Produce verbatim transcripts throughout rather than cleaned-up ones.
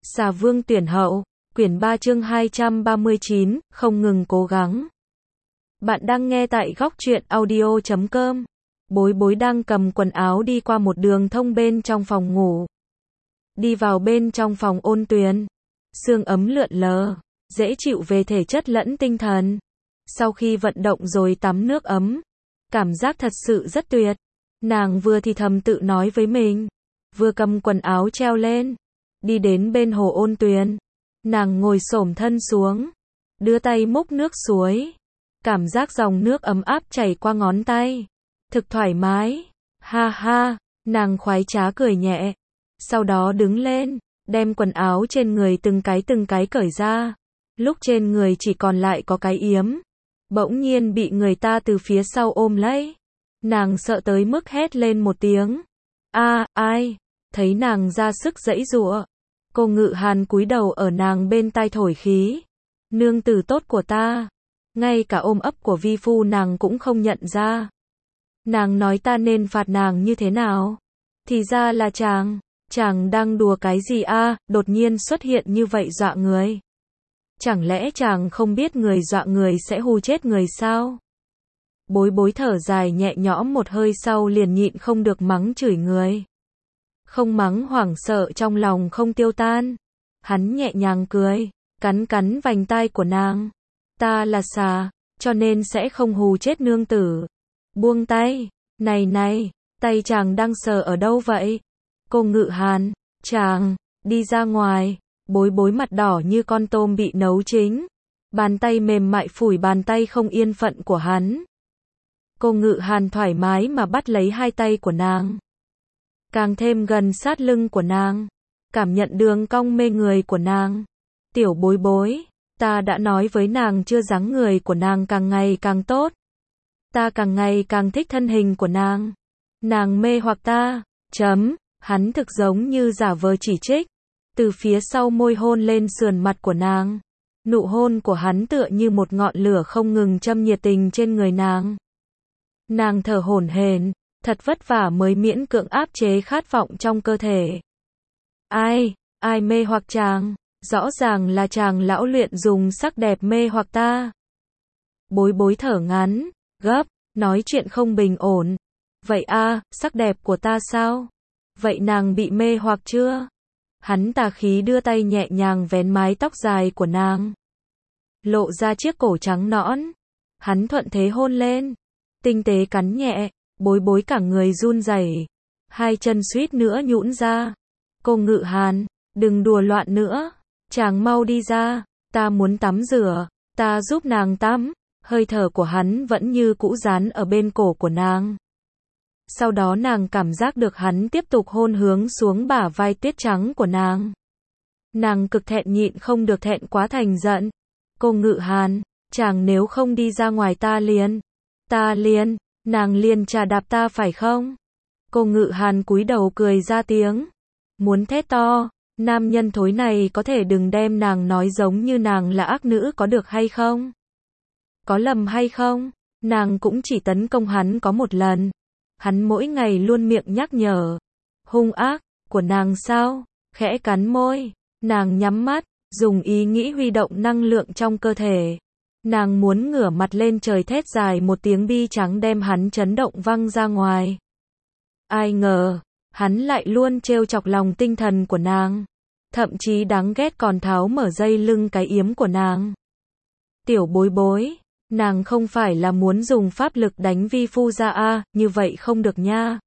Xà vương tuyển hậu, quyển ba chương hai trăm ba mươi chín, không ngừng cố gắng. Bạn đang nghe tại góc truyện audio chấm com. Bối bối đang cầm quần áo đi qua một đường thông bên trong phòng ngủ. Đi vào bên trong phòng Ôn Tuyền. Sương ấm lượn lờ, dễ chịu về thể chất lẫn tinh thần. Sau khi vận động rồi tắm nước ấm, cảm giác thật sự rất tuyệt. Nàng vừa thì thầm tự nói với mình, vừa cầm quần áo treo lên, đi đến bên hồ Ôn Tuyền. Nàng ngồi xổm thân xuống, đưa tay múc nước suối. Cảm giác dòng nước ấm áp chảy qua ngón tay, thực thoải mái. Ha ha, nàng khoái trá cười nhẹ. Sau đó đứng lên, đem quần áo trên người từng cái từng cái cởi ra. Lúc trên người chỉ còn lại có cái yếm, bỗng nhiên bị người ta từ phía sau ôm lấy. Nàng sợ tới mức hét lên một tiếng. A, à, ai? Thấy nàng ra sức giãy giụa, cô Ngự Hàn cúi đầu ở nàng bên tai thổi khí. Nương tử tốt của ta, ngay cả ôm ấp của vi phu nàng cũng không nhận ra. Nàng nói ta nên phạt nàng như thế nào? Thì ra là chàng, chàng đang đùa cái gì a? À, đột nhiên xuất hiện như vậy dọa người. Chẳng lẽ chàng không biết người dọa người sẽ hù chết người sao? Bối bối thở dài nhẹ nhõm một hơi sau liền nhịn không được mắng chửi người. Không mắng hoảng sợ trong lòng không tiêu tan. Hắn nhẹ nhàng cười, cắn cắn vành tai của nàng. Ta là xà, cho nên sẽ không hù chết nương tử. Buông tay, này này, tay chàng đang sờ ở đâu vậy? Cô Ngự Hàn, chàng, đi ra ngoài. Bối bối mặt đỏ như con tôm bị nấu chín. Bàn tay mềm mại phủi bàn tay không yên phận của hắn. Cô Ngự Hàn thoải mái mà bắt lấy hai tay của nàng, càng thêm gần sát lưng của nàng, cảm nhận đường cong mê người của nàng. Tiểu bối bối, ta đã nói với nàng chưa, dáng người của nàng càng ngày càng tốt. Ta càng ngày càng thích thân hình của nàng. Nàng mê hoặc ta. Chấm, hắn thực giống như giả vờ chỉ trích. Từ phía sau môi hôn lên sườn mặt của nàng. Nụ hôn của hắn tựa như một ngọn lửa không ngừng châm nhiệt tình trên người nàng. Nàng thở hổn hển, thật vất vả mới miễn cưỡng áp chế khát vọng trong cơ thể. Ai, ai mê hoặc chàng? Rõ ràng là chàng lão luyện dùng sắc đẹp mê hoặc ta. Bối bối thở ngắn, gấp, nói chuyện không bình ổn. Vậy a, sắc đẹp của ta sao? Vậy nàng bị mê hoặc chưa? Hắn tà khí đưa tay nhẹ nhàng vén mái tóc dài của nàng, lộ ra chiếc cổ trắng nõn. Hắn thuận thế hôn lên, tinh tế cắn nhẹ. Bối bối cả người run rẩy, hai chân suýt nữa nhũn ra. Cô Ngự Hàn, đừng đùa loạn nữa, chàng mau đi ra, ta muốn tắm rửa, ta giúp nàng tắm. Hơi thở của hắn vẫn như cũ dán ở bên cổ của nàng. Sau đó nàng cảm giác được hắn tiếp tục hôn hướng xuống bả vai tuyết trắng của nàng. Nàng cực thẹn nhịn không được thẹn quá thành giận. Cô Ngự Hàn, chàng nếu không đi ra ngoài ta liền, ta liền, nàng liền trà đạp ta phải không? Cô Ngự Hàn cúi đầu cười ra tiếng, muốn thét to, nam nhân thối này có thể đừng đem nàng nói giống như nàng là ác nữ có được hay không? Có lầm hay không? Nàng cũng chỉ tấn công hắn có một lần. Hắn mỗi ngày luôn miệng nhắc nhở. Hung ác, của nàng sao? Khẽ cắn môi. Nàng nhắm mắt, dùng ý nghĩ huy động năng lượng trong cơ thể. Nàng muốn ngửa mặt lên trời thét dài một tiếng bi trắng đem hắn chấn động văng ra ngoài. Ai ngờ, hắn lại luôn trêu chọc lòng tinh thần của nàng. Thậm chí đáng ghét còn tháo mở dây lưng cái yếm của nàng. Tiểu bối bối, nàng không phải là muốn dùng pháp lực đánh vi phu ra a, à, như vậy không được nha.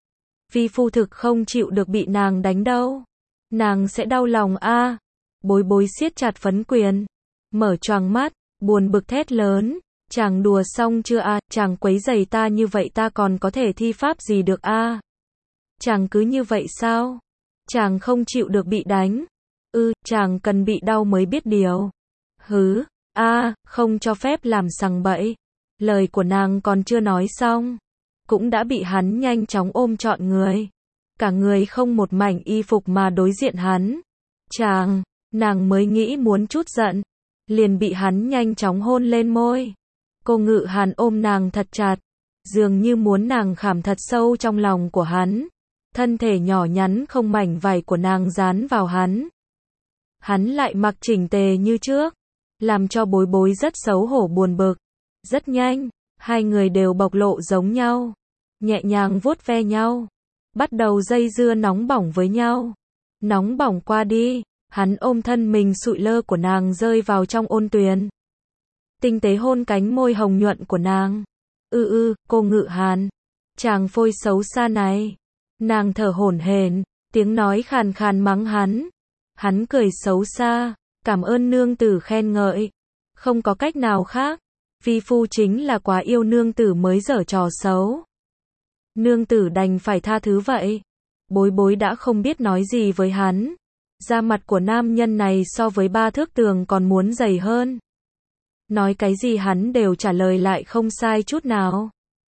Vi phu thực không chịu được bị nàng đánh đâu. Nàng sẽ đau lòng a. À. Bối bối siết chặt phấn quyền, mở choàng mắt, buồn bực thét lớn, chàng đùa xong chưa a? À? Chàng quấy rầy ta như vậy ta còn có thể thi pháp gì được a? À? Chàng cứ như vậy sao? Chàng không chịu được bị đánh. Ư, ừ, chàng cần bị đau mới biết điều. Hứ, a, à, không cho phép làm sằng bậy. Lời của nàng còn chưa nói xong, cũng đã bị hắn nhanh chóng ôm trọn người. Cả người không một mảnh y phục mà đối diện hắn. Chàng, nàng mới nghĩ muốn chút giận, liền bị hắn nhanh chóng hôn lên môi. Cô Ngự Hàn ôm nàng thật chặt, dường như muốn nàng khảm thật sâu trong lòng của hắn. Thân thể nhỏ nhắn không mảnh vải của nàng dán vào hắn. hắn lại mặc chỉnh tề như trước, làm cho Bối Bối rất xấu hổ buồn bực. Rất nhanh, hai người đều bộc lộ giống nhau, nhẹ nhàng vuốt ve nhau, bắt đầu dây dưa nóng bỏng với nhau. Nóng bỏng qua đi, hắn ôm thân mình sụi lơ của nàng rơi vào trong ôn tuyền. Tinh tế hôn cánh môi hồng nhuận của nàng. Ư ư, cô Ngự Hàn, chàng phôi xấu xa này. Nàng thở hổn hển, tiếng nói khàn khàn mắng hắn. Hắn cười xấu xa, cảm ơn nương tử khen ngợi. Không có cách nào khác, vi phu chính là quá yêu nương tử mới giở trò xấu. Nương tử đành phải tha thứ vậy. Bối Bối đã không biết nói gì với hắn. Da mặt của nam nhân này so với ba thước tường còn muốn dày hơn. Nói cái gì hắn đều trả lời lại không sai chút nào.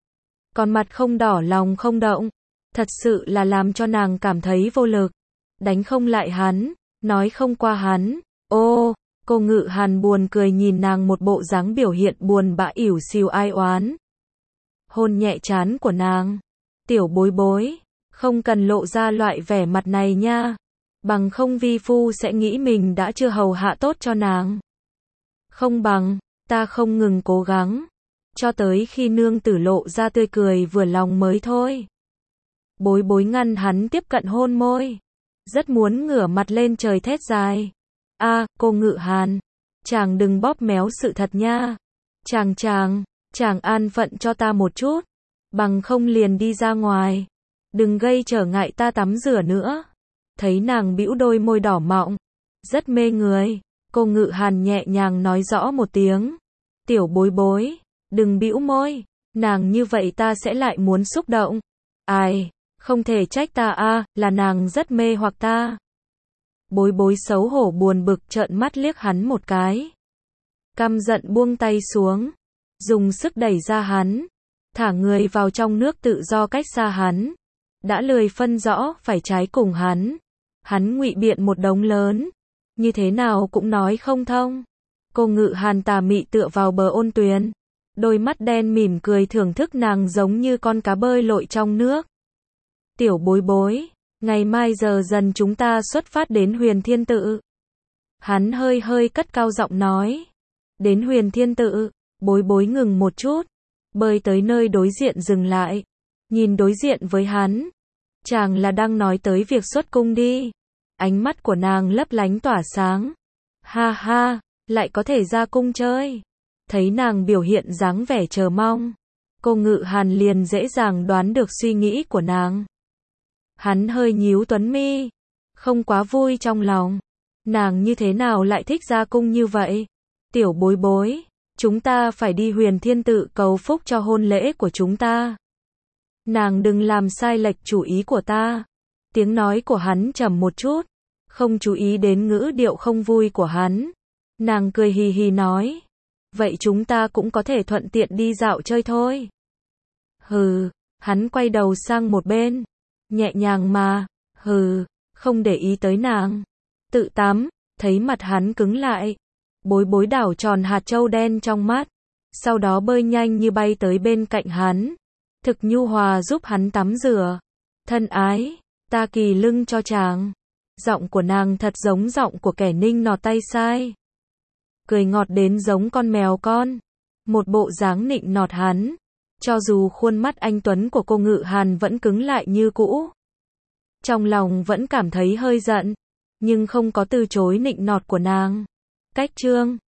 Còn mặt không đỏ lòng không động. Thật sự là làm cho nàng cảm thấy vô lực. Đánh không lại hắn, nói không qua hắn. Ô, cô Ngự Hàn buồn cười nhìn nàng một bộ dáng biểu hiện buồn bã ỉu xìu ai oán. Hôn nhẹ trán của nàng. Tiểu Bối Bối, không cần lộ ra loại vẻ mặt này nha. Bằng không vi phu sẽ nghĩ mình đã chưa hầu hạ tốt cho nàng. Không bằng, ta không ngừng cố gắng, cho tới khi nương tử lộ ra tươi cười vừa lòng mới thôi. Bối Bối ngăn hắn tiếp cận hôn môi, rất muốn ngửa mặt lên trời thét dài. A, à, cô Ngự Hàn, chàng đừng bóp méo sự thật nha. Chàng chàng, chàng an phận cho ta một chút, bằng không liền đi ra ngoài. Đừng gây trở ngại ta tắm rửa nữa. Thấy nàng bĩu đôi môi đỏ mọng, rất mê người. Cô Ngự Hàn nhẹ nhàng nói rõ một tiếng. Tiểu Bối Bối, đừng bĩu môi, nàng như vậy ta sẽ lại muốn xúc động. Ai, không thể trách ta a, là nàng rất mê hoặc ta. Bối Bối xấu hổ buồn bực trợn mắt liếc hắn một cái. Căm giận buông tay xuống, dùng sức đẩy ra hắn, thả người vào trong nước tự do cách xa hắn. Đã lười phân rõ phải trái cùng hắn. Hắn ngụy biện một đống lớn, như thế nào cũng nói không thông. Cô Ngự Hàn tà mị tựa vào bờ ôn tuyền, đôi mắt đen mỉm cười thưởng thức nàng giống như con cá bơi lội trong nước. Tiểu Bối Bối, ngày mai giờ dần chúng ta xuất phát đến Huyền Thiên Tự. Hắn hơi hơi cất cao giọng nói. Đến Huyền Thiên Tự, Bối Bối ngừng một chút, bơi tới nơi đối diện dừng lại, nhìn đối diện với hắn. Chàng là đang nói tới việc xuất cung đi. Ánh mắt của nàng lấp lánh tỏa sáng. Ha ha, lại có thể ra cung chơi. Thấy nàng biểu hiện dáng vẻ chờ mong, cô Ngự Hàn liền dễ dàng đoán được suy nghĩ của nàng. Hắn hơi nhíu tuấn mi, không quá vui trong lòng. Nàng như thế nào lại thích ra cung như vậy? Tiểu Bối Bối, chúng ta phải đi Huyền Thiên Tự cầu phúc cho hôn lễ của chúng ta. Nàng đừng làm sai lệch chủ ý của ta. Tiếng nói của hắn trầm một chút, không chú ý đến ngữ điệu không vui của hắn. Nàng cười hì hì nói. Vậy chúng ta cũng có thể thuận tiện đi dạo chơi thôi. Hừ, hắn quay đầu sang một bên. Nhẹ nhàng mà, hừ, không để ý tới nàng. Tự tắm, thấy mặt hắn cứng lại. Bối Bối đảo tròn hạt châu đen trong mắt. Sau đó bơi nhanh như bay tới bên cạnh hắn. Thực nhu hòa giúp hắn tắm rửa. Thân ái, ta kỳ lưng cho chàng. Giọng của nàng thật giống giọng của kẻ ninh nọt tay sai. Cười ngọt đến giống con mèo con. Một bộ dáng nịnh nọt hắn. Cho dù khuôn mắt anh tuấn của cô Ngự Hàn vẫn cứng lại như cũ. Trong lòng vẫn cảm thấy hơi giận, nhưng không có từ chối nịnh nọt của nàng. Cách chương